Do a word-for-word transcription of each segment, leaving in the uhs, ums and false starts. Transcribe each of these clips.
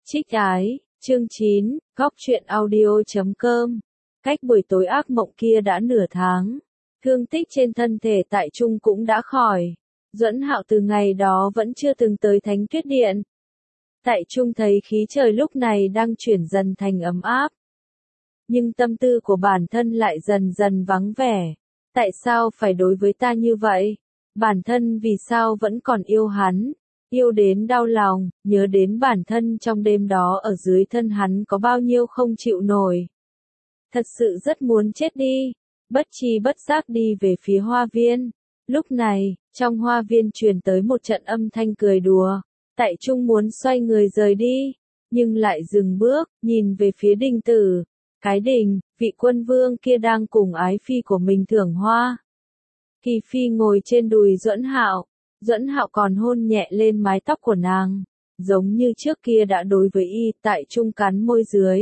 Trích ái, chương chín, góc truyện audio.com. Cách buổi tối ác mộng kia đã nửa tháng. Thương tích trên thân thể Tại Trung cũng đã khỏi. Duẫn Hạo từ ngày đó vẫn chưa từng tới Thánh Tuyết Điện. Tại Trung thấy khí trời lúc này đang chuyển dần thành ấm áp. Nhưng tâm tư của bản thân lại dần dần vắng vẻ. Tại sao phải đối với ta như vậy? Bản thân vì sao vẫn còn yêu hắn? Yêu đến đau lòng, nhớ đến bản thân trong đêm đó ở dưới thân hắn có bao nhiêu không chịu nổi. Thật sự rất muốn chết đi, bất tri bất giác đi về phía hoa viên. Lúc này, trong hoa viên truyền tới một trận âm thanh cười đùa. Tại Trung muốn xoay người rời đi, nhưng lại dừng bước, nhìn về phía đình tử. Cái đình, vị quân vương kia đang cùng ái phi của mình thưởng hoa. Kỳ phi ngồi trên đùi Duẫn Hạo. Duẫn Hạo còn hôn nhẹ lên mái tóc của nàng, giống như trước kia đã đối với y. Tại Trung cắn môi dưới,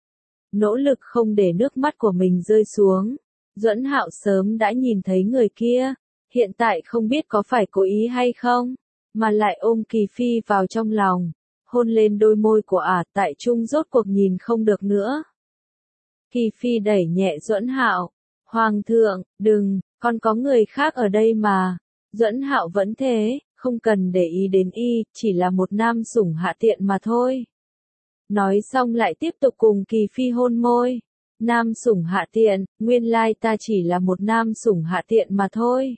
nỗ lực không để nước mắt của mình rơi xuống. Duẫn Hạo sớm đã nhìn thấy người kia, hiện tại không biết có phải cố ý hay không, mà lại ôm Kỳ phi vào trong lòng, hôn lên đôi môi của ả. Tại Trung rốt cuộc nhìn không được nữa. Kỳ phi đẩy nhẹ Duẫn Hạo, "Hoàng thượng, đừng, còn có người khác ở đây mà." Duẫn Hạo vẫn thế, không cần để ý đến y, chỉ là một nam sủng hạ tiện mà thôi. Nói xong lại tiếp tục cùng Kỳ phi hôn môi. Nam sủng hạ tiện, nguyên lai ta chỉ là một nam sủng hạ tiện mà thôi.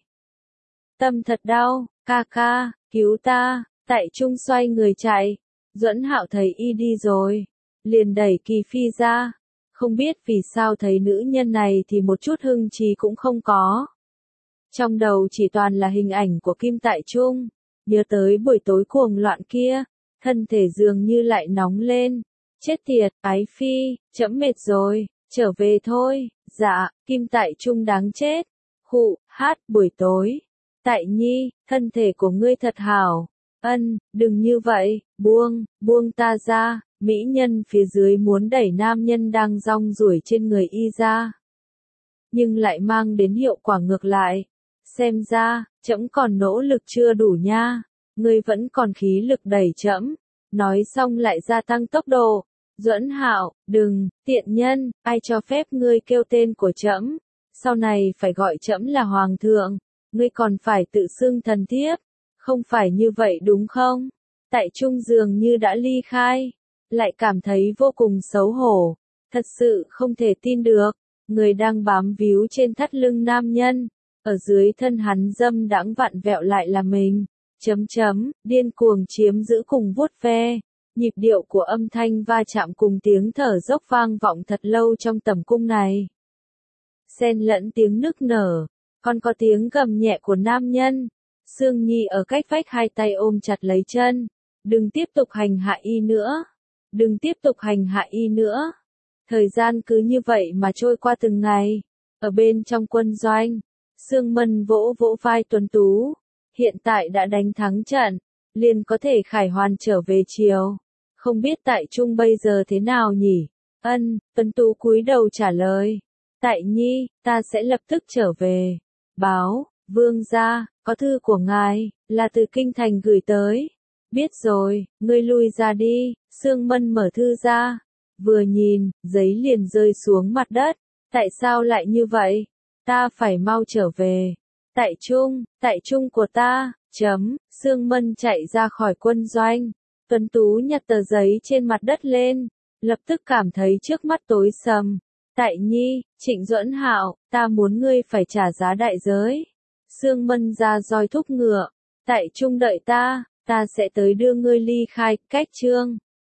Tâm thật đau, ca ca, cứu ta. Tại Trung xoay người chạy. Duẫn Hạo thấy y đi rồi, liền đẩy Kỳ phi ra. Không biết vì sao thấy nữ nhân này thì một chút hưng trí cũng không có. Trong đầu chỉ toàn là hình ảnh của Kim Tại Trung, nhớ tới buổi tối cuồng loạn kia, thân thể dường như lại nóng lên. Chết tiệt, ái phi, trẫm mệt rồi, trở về thôi. Dạ, Kim Tại Trung đáng chết. Khụ, hát, buổi tối. Tại Nhi, thân thể của ngươi thật hảo. Ân, đừng như vậy, buông, buông ta ra. Mỹ nhân phía dưới muốn đẩy nam nhân đang rong ruổi trên người y ra, nhưng lại mang đến hiệu quả ngược lại. Xem ra, trẫm còn nỗ lực chưa đủ nha, ngươi vẫn còn khí lực đẩy trẫm. Nói xong lại gia tăng tốc độ. Duẫn Hạo, đừng, tiện nhân, ai cho phép ngươi kêu tên của trẫm? Sau này phải gọi trẫm là hoàng thượng, ngươi còn phải tự xưng thần thiếp, không phải như vậy đúng không? Tại Trung dường như đã ly khai, lại cảm thấy vô cùng xấu hổ, thật sự không thể tin được, người đang bám víu trên thắt lưng nam nhân, ở dưới thân hắn dâm đãng vặn vẹo lại là mình. Chấm chấm, điên cuồng chiếm giữ cùng vuốt ve. Nhịp điệu của âm thanh va chạm cùng tiếng thở dốc vang vọng thật lâu trong tầm cung này. Xen lẫn tiếng nức nở, còn có tiếng gầm nhẹ của nam nhân. Sương Nhi ở cách vách hai tay ôm chặt lấy chân. Đừng tiếp tục hành hạ y nữa. Đừng tiếp tục hành hạ y nữa. Thời gian cứ như vậy mà trôi qua từng ngày. Ở bên trong quân doanh, Sương Mân vỗ vỗ vai Tuấn Tú. Hiện tại đã đánh thắng trận, liền có thể khải hoàn trở về chiều. Không biết Tại Trung bây giờ thế nào nhỉ? Ân, Tuấn Tú cúi đầu trả lời. Tại Nhi, ta sẽ lập tức trở về. Báo, vương gia, có thư của ngài, là từ kinh thành gửi tới. Biết rồi, ngươi lui ra đi. Sương Mân mở thư ra, vừa nhìn, giấy liền rơi xuống mặt đất. Tại sao lại như vậy? Ta phải mau trở về. Tại Trung, Tại Trung của ta, chấm. Sương Mân chạy ra khỏi quân doanh. Tuấn Tú nhặt tờ giấy trên mặt đất lên, lập tức cảm thấy trước mắt tối sầm. Tại Nhi, Trịnh Duẫn Hạo, ta muốn ngươi phải trả giá đại giới. Sương Mân ra roi thúc ngựa. Tại Trung đợi ta, ta sẽ tới đưa ngươi ly khai. Cách chương